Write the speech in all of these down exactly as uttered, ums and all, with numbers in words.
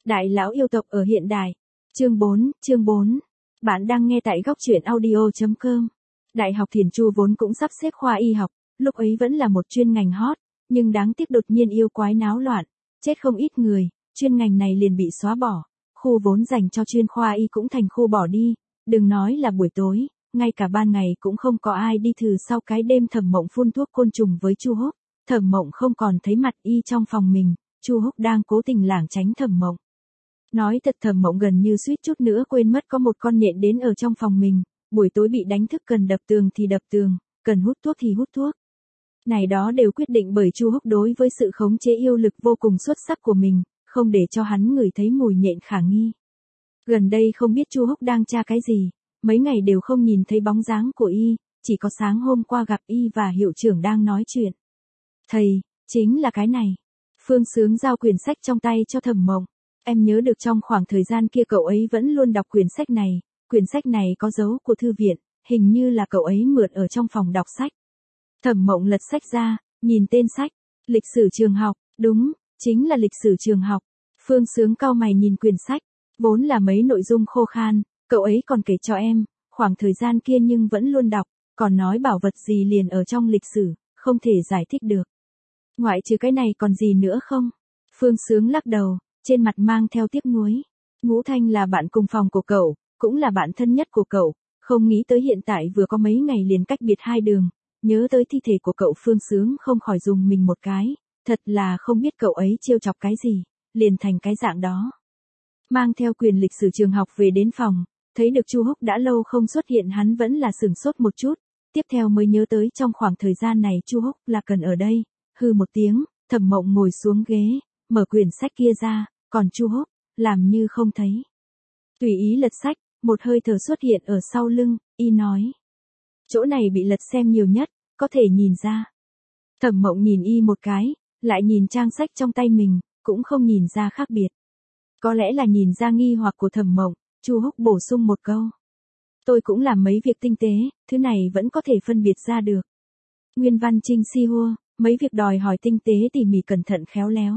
Đại lão yêu tộc ở hiện đại. Chương bốn, chương bốn. Bạn đang nghe tại góc truyện audio chấm com. Đại học Thiền Chu vốn cũng sắp xếp khoa y học, lúc ấy vẫn là một chuyên ngành hot, nhưng đáng tiếc đột nhiên yêu quái náo loạn, chết không ít người, chuyên ngành này liền bị xóa bỏ, khu vốn dành cho chuyên khoa y cũng thành khu bỏ đi, đừng nói là buổi tối, ngay cả ban ngày cũng không có ai đi thử. Sau cái đêm Thẩm Mộng phun thuốc côn trùng với Chu Húc, Thẩm Mộng không còn thấy mặt y trong phòng mình, Chu Húc đang cố tình lảng tránh Thẩm Mộng. Nói thật, Thẩm Mộng gần như suýt chút nữa quên mất có một con nhện đến ở trong phòng mình, buổi tối bị đánh thức cần đập tường thì đập tường, cần hút thuốc thì hút thuốc. Này đó đều quyết định bởi Chu Húc đối với sự khống chế yêu lực vô cùng xuất sắc của mình, không để cho hắn ngửi thấy mùi nhện khả nghi. Gần đây không biết Chu Húc đang tra cái gì, mấy ngày đều không nhìn thấy bóng dáng của y, chỉ có sáng hôm qua gặp y và hiệu trưởng đang nói chuyện. Thầy, chính là cái này. Phương Sướng giao quyển sách trong tay cho Thẩm Mộng. Em nhớ được trong khoảng thời gian kia cậu ấy vẫn luôn đọc quyển sách này, quyển sách này có dấu của thư viện, hình như là cậu ấy mượn ở trong phòng đọc sách. Thẩm Mộng lật sách ra, nhìn tên sách, lịch sử trường học, đúng, chính là lịch sử trường học. Phương Sướng cau mày nhìn quyển sách, vốn là mấy nội dung khô khan, cậu ấy còn kể cho em, khoảng thời gian kia nhưng vẫn luôn đọc, còn nói bảo vật gì liền ở trong lịch sử, không thể giải thích được. Ngoại trừ cái này còn gì nữa không? Phương Sướng lắc đầu, trên mặt mang theo tiếc nuối. Ngũ Thanh là bạn cùng phòng của cậu, cũng là bạn thân nhất của cậu, không nghĩ tới hiện tại vừa có mấy ngày liền cách biệt hai đường, nhớ tới thi thể của cậu. Phương Sướng không khỏi dùng mình một cái, thật là không biết cậu ấy trêu chọc cái gì, liền thành cái dạng đó. Mang theo quyền lịch sử trường học về đến phòng, thấy được Chu Húc đã lâu không xuất hiện, hắn vẫn là sửng sốt một chút, tiếp theo mới nhớ tới trong khoảng thời gian này Chu Húc là cần ở đây, hư một tiếng, Thẩm Mộng ngồi xuống ghế, mở quyển sách kia ra, còn Chu Húc, làm như không thấy. Tùy ý lật sách, một hơi thở xuất hiện ở sau lưng, y nói. Chỗ này bị lật xem nhiều nhất, có thể nhìn ra. Thẩm Mộng nhìn y một cái, lại nhìn trang sách trong tay mình, cũng không nhìn ra khác biệt. Có lẽ là nhìn ra nghi hoặc của Thẩm Mộng, Chu Húc bổ sung một câu. Tôi cũng làm mấy việc tinh tế, thứ này vẫn có thể phân biệt ra được. Nguyên văn Trinh Si Hua, mấy việc đòi hỏi tinh tế tỉ mỉ cẩn thận khéo léo.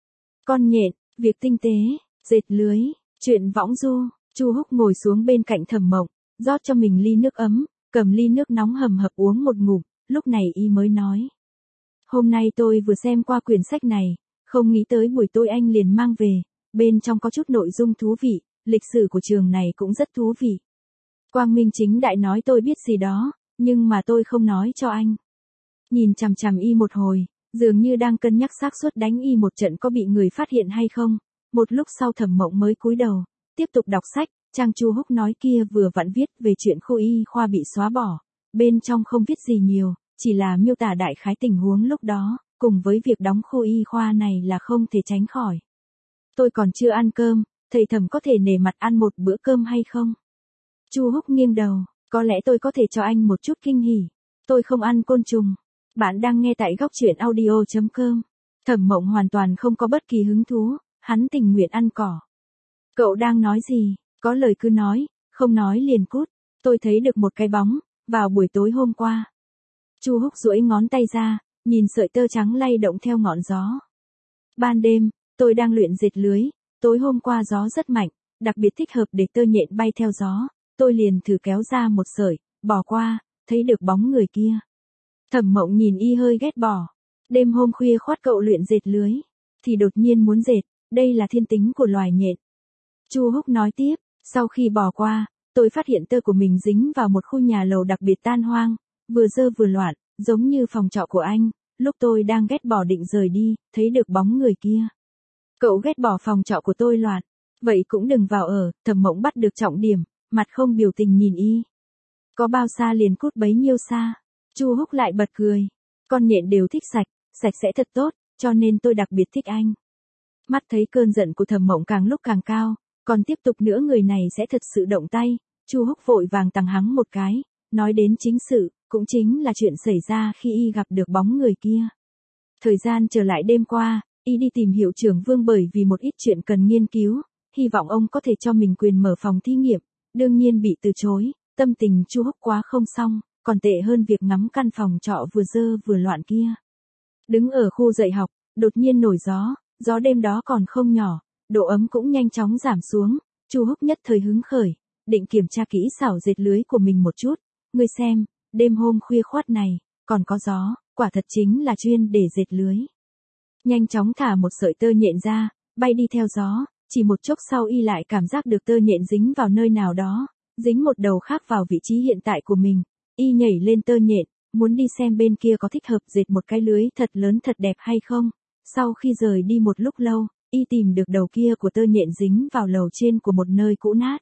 Con nhện, việc tinh tế, dệt lưới, chuyện võng du. Chu Húc ngồi xuống bên cạnh Thẩm Mộng, rót cho mình ly nước ấm, cầm ly nước nóng hầm hập uống một ngụm, lúc này y mới nói. Hôm nay tôi vừa xem qua quyển sách này, không nghĩ tới buổi tối anh liền mang về, bên trong có chút nội dung thú vị, lịch sử của trường này cũng rất thú vị. Quang minh chính đại nói tôi biết gì đó, nhưng mà tôi không nói cho anh. Nhìn chằm chằm y một hồi, dường như đang cân nhắc xác suất đánh y một trận có bị người phát hiện hay không, một lúc sau Thẩm Mộng mới cúi đầu, tiếp tục đọc sách. Trang Chu Húc nói kia vừa vặn viết về chuyện khu y khoa bị xóa bỏ, bên trong không viết gì nhiều, chỉ là miêu tả đại khái tình huống lúc đó, cùng với việc đóng khu y khoa này là không thể tránh khỏi. Tôi còn chưa ăn cơm, thầy Thẩm có thể nể mặt ăn một bữa cơm hay không? Chu Húc nghiêng đầu, có lẽ tôi có thể cho anh một chút kinh hỉ. Tôi không ăn côn trùng. Bạn đang nghe tại góc truyện audio chấm com. Thẩm Mộng hoàn toàn không có bất kỳ hứng thú, hắn tình nguyện ăn cỏ. Cậu đang nói gì? Có lời cứ nói, không nói liền cút. Tôi thấy được một cái bóng, vào buổi tối hôm qua. Chu Húc duỗi ngón tay ra, nhìn sợi tơ trắng lay động theo ngọn gió. Ban đêm, tôi đang luyện dệt lưới, tối hôm qua gió rất mạnh, đặc biệt thích hợp để tơ nhện bay theo gió, tôi liền thử kéo ra một sợi, bỏ qua, thấy được bóng người kia. Thẩm Mộng nhìn y hơi ghét bỏ. Đêm hôm khuya khoắt cậu luyện dệt lưới, thì đột nhiên muốn dệt, đây là thiên tính của loài nhện. Chu Húc nói tiếp, sau khi bỏ qua, tôi phát hiện tơ của mình dính vào một khu nhà lầu đặc biệt tan hoang, vừa dơ vừa loạn, giống như phòng trọ của anh, lúc tôi đang ghét bỏ định rời đi, thấy được bóng người kia. Cậu ghét bỏ phòng trọ của tôi loạn, vậy cũng đừng vào ở. Thẩm Mộng bắt được trọng điểm, mặt không biểu tình nhìn y. Có bao xa liền cút bấy nhiêu xa. Chu Húc lại bật cười. Con nhện đều thích sạch, sạch sẽ thật tốt, cho nên tôi đặc biệt thích anh. Mắt thấy cơn giận của Thẩm Mộng càng lúc càng cao, còn tiếp tục nữa người này sẽ thật sự động tay. Chu Húc vội vàng tằng hắng một cái, nói đến chính sự, cũng chính là chuyện xảy ra khi y gặp được bóng người kia. Thời gian trở lại đêm qua, y đi tìm hiệu trưởng Vương bởi vì một ít chuyện cần nghiên cứu, hy vọng ông có thể cho mình quyền mở phòng thí nghiệm, đương nhiên bị từ chối, tâm tình Chu Húc quá không xong, còn tệ hơn việc ngắm căn phòng trọ vừa dơ vừa loạn kia. Đứng ở khu dạy học, đột nhiên nổi gió, gió đêm đó còn không nhỏ, độ ấm cũng nhanh chóng giảm xuống. Chu Húc nhất thời hứng khởi, định kiểm tra kỹ xảo dệt lưới của mình một chút. Ngươi xem, đêm hôm khuya khoắt này, còn có gió, quả thật chính là chuyên để dệt lưới. Nhanh chóng thả một sợi tơ nhện ra, bay đi theo gió, chỉ một chốc sau y lại cảm giác được tơ nhện dính vào nơi nào đó, dính một đầu khác vào vị trí hiện tại của mình. Y nhảy lên tơ nhện, muốn đi xem bên kia có thích hợp dệt một cái lưới thật lớn thật đẹp hay không. Sau khi rời đi một lúc lâu, y tìm được đầu kia của tơ nhện dính vào lầu trên của một nơi cũ nát.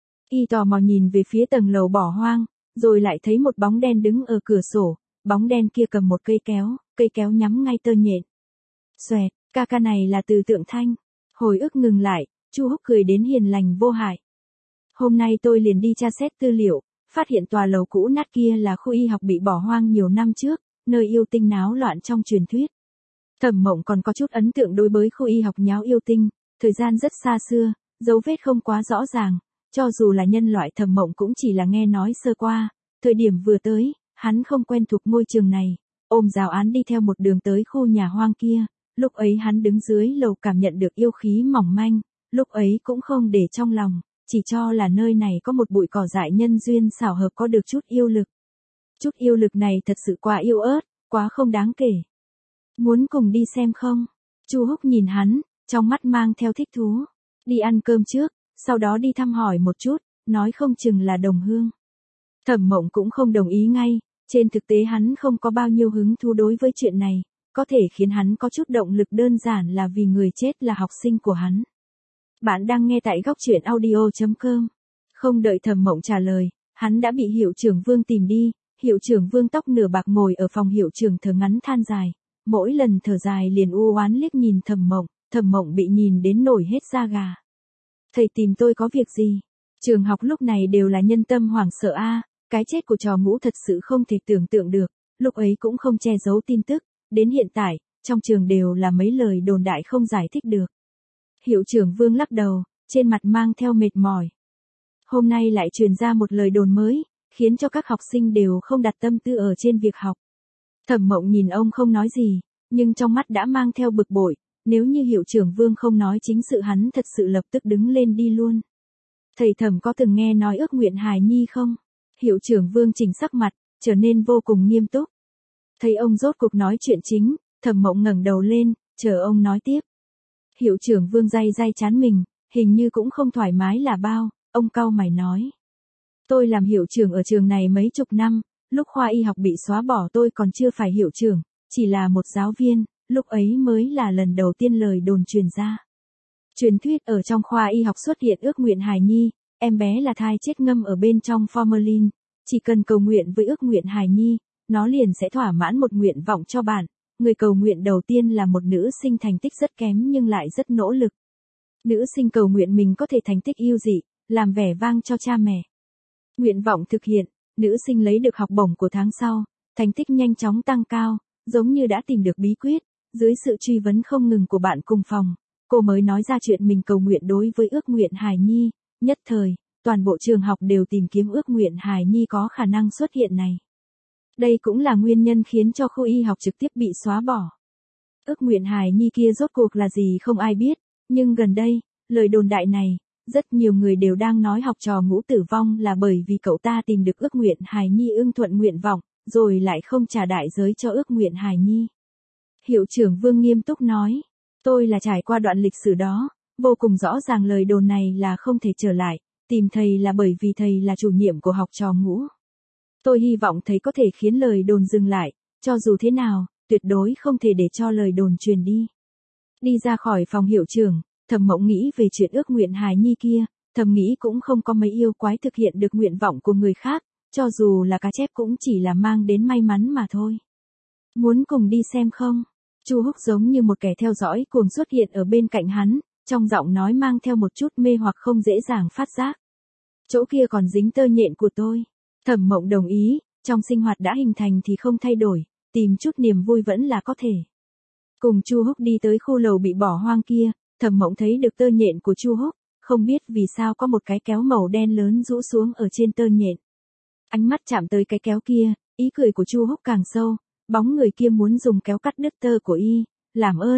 Y tò mò nhìn về phía tầng lầu bỏ hoang, rồi lại thấy một bóng đen đứng ở cửa sổ, bóng đen kia cầm một cây kéo, cây kéo nhắm ngay tơ nhện. Xoẹt, ca ca này là Từ Tượng Thanh. Hồi ức ngừng lại, Chu Húc cười đến hiền lành vô hại. Hôm nay tôi liền đi tra xét tư liệu, phát hiện tòa lầu cũ nát kia là khu y học bị bỏ hoang nhiều năm trước, nơi yêu tinh náo loạn trong truyền thuyết. Thẩm Mộng còn có chút ấn tượng đối với khu y học nháo yêu tinh, thời gian rất xa xưa, dấu vết không quá rõ ràng, cho dù là nhân loại Thẩm Mộng cũng chỉ là nghe nói sơ qua, thời điểm vừa tới, hắn không quen thuộc môi trường này, ôm giáo án đi theo một đường tới khu nhà hoang kia, lúc ấy hắn đứng dưới lầu cảm nhận được yêu khí mỏng manh, lúc ấy cũng không để trong lòng, chỉ cho là nơi này có một bụi cỏ dại nhân duyên xảo hợp có được chút yêu lực. Chút yêu lực này thật sự quá yêu ớt, quá không đáng kể. Muốn cùng đi xem không? Chu Húc nhìn hắn, trong mắt mang theo thích thú. Đi ăn cơm trước, sau đó đi thăm hỏi một chút, nói không chừng là đồng hương. Thẩm Mộng cũng không đồng ý ngay, trên thực tế hắn không có bao nhiêu hứng thú đối với chuyện này, có thể khiến hắn có chút động lực đơn giản là vì người chết là học sinh của hắn. Bạn đang nghe tại góc truyện audio chấm com. Không đợi Thẩm Mộng trả lời, hắn đã bị Hiệu trưởng Vương tìm đi. Hiệu trưởng Vương tóc nửa bạc ngồi ở phòng hiệu trưởng thở ngắn than dài, mỗi lần thở dài liền u oán liếc nhìn Thẩm Mộng, Thẩm Mộng bị nhìn đến nổi hết da gà. Thầy tìm tôi có việc gì? Trường học lúc này đều là nhân tâm hoảng sợ a, cái chết của trò Ngũ thật sự không thể tưởng tượng được, lúc ấy cũng không che giấu tin tức, đến hiện tại, trong trường đều là mấy lời đồn đại không giải thích được. Hiệu trưởng Vương lắc đầu, trên mặt mang theo mệt mỏi. Hôm nay lại truyền ra một lời đồn mới, khiến cho các học sinh đều không đặt tâm tư ở trên việc học. Thẩm Mộng nhìn ông không nói gì, nhưng trong mắt đã mang theo bực bội, nếu như Hiệu trưởng Vương không nói chính sự hắn thật sự lập tức đứng lên đi luôn. Thầy Thẩm có từng nghe nói ước nguyện hài nhi không? Hiệu trưởng Vương chỉnh sắc mặt, trở nên vô cùng nghiêm túc. Thấy ông rốt cuộc nói chuyện chính, Thẩm Mộng ngẩng đầu lên, chờ ông nói tiếp. Hiệu trưởng Vương day day chán mình, hình như cũng không thoải mái là bao, ông cau mày nói. Tôi làm hiệu trưởng ở trường này mấy chục năm, lúc khoa y học bị xóa bỏ tôi còn chưa phải hiệu trưởng, chỉ là một giáo viên, lúc ấy mới là lần đầu tiên lời đồn truyền ra. Truyền thuyết ở trong khoa y học xuất hiện ước nguyện hài nhi, em bé là thai chết ngâm ở bên trong formalin, chỉ cần cầu nguyện với ước nguyện hài nhi, nó liền sẽ thỏa mãn một nguyện vọng cho bạn. Người cầu nguyện đầu tiên là một nữ sinh thành tích rất kém nhưng lại rất nỗ lực. Nữ sinh cầu nguyện mình có thể thành tích ưu dị, làm vẻ vang cho cha mẹ. Nguyện vọng thực hiện, nữ sinh lấy được học bổng của tháng sau, thành tích nhanh chóng tăng cao, giống như đã tìm được bí quyết, dưới sự truy vấn không ngừng của bạn cùng phòng, cô mới nói ra chuyện mình cầu nguyện đối với ước nguyện hài nhi, nhất thời, toàn bộ trường học đều tìm kiếm ước nguyện hài nhi có khả năng xuất hiện này. Đây cũng là nguyên nhân khiến cho khu y học trực tiếp bị xóa bỏ. Ước nguyện hài nhi kia rốt cuộc là gì không ai biết, nhưng gần đây, lời đồn đại này, rất nhiều người đều đang nói học trò Ngũ tử vong là bởi vì cậu ta tìm được ước nguyện hài nhi ưng thuận nguyện vọng, rồi lại không trả đại giới cho ước nguyện hài nhi. Hiệu trưởng Vương nghiêm túc nói, tôi là trải qua đoạn lịch sử đó, vô cùng rõ ràng lời đồn này là không thể trở lại, tìm thầy là bởi vì thầy là chủ nhiệm của học trò Ngũ. Tôi hy vọng thầy có thể khiến lời đồn dừng lại, cho dù thế nào, tuyệt đối không thể để cho lời đồn truyền đi. Đi ra khỏi phòng hiệu trưởng, Thẩm Mộng nghĩ về chuyện ước nguyện hài nhi kia, thầm nghĩ cũng không có mấy yêu quái thực hiện được nguyện vọng của người khác, cho dù là cá chép cũng chỉ là mang đến may mắn mà thôi. Muốn cùng đi xem không? Chu Húc giống như một kẻ theo dõi cuồng xuất hiện ở bên cạnh hắn, trong giọng nói mang theo một chút mê hoặc không dễ dàng phát giác. Chỗ kia còn dính tơ nhện của tôi. Thẩm Mộng đồng ý, trong sinh hoạt đã hình thành thì không thay đổi, tìm chút niềm vui vẫn là có thể. Cùng Chu Húc đi tới khu lầu bị bỏ hoang kia, Thẩm Mộng thấy được tơ nhện của Chu Húc, không biết vì sao có một cái kéo màu đen lớn rũ xuống ở trên tơ nhện. Ánh mắt chạm tới cái kéo kia, ý cười của Chu Húc càng sâu, bóng người kia muốn dùng kéo cắt đứt tơ của y, làm ơn,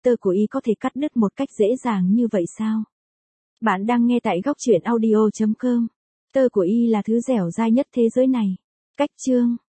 tơ của y có thể cắt đứt một cách dễ dàng như vậy sao? Bạn đang nghe tại góc truyện audio chấm com. Tơ của y là thứ dẻo dai nhất thế giới này. Cách chương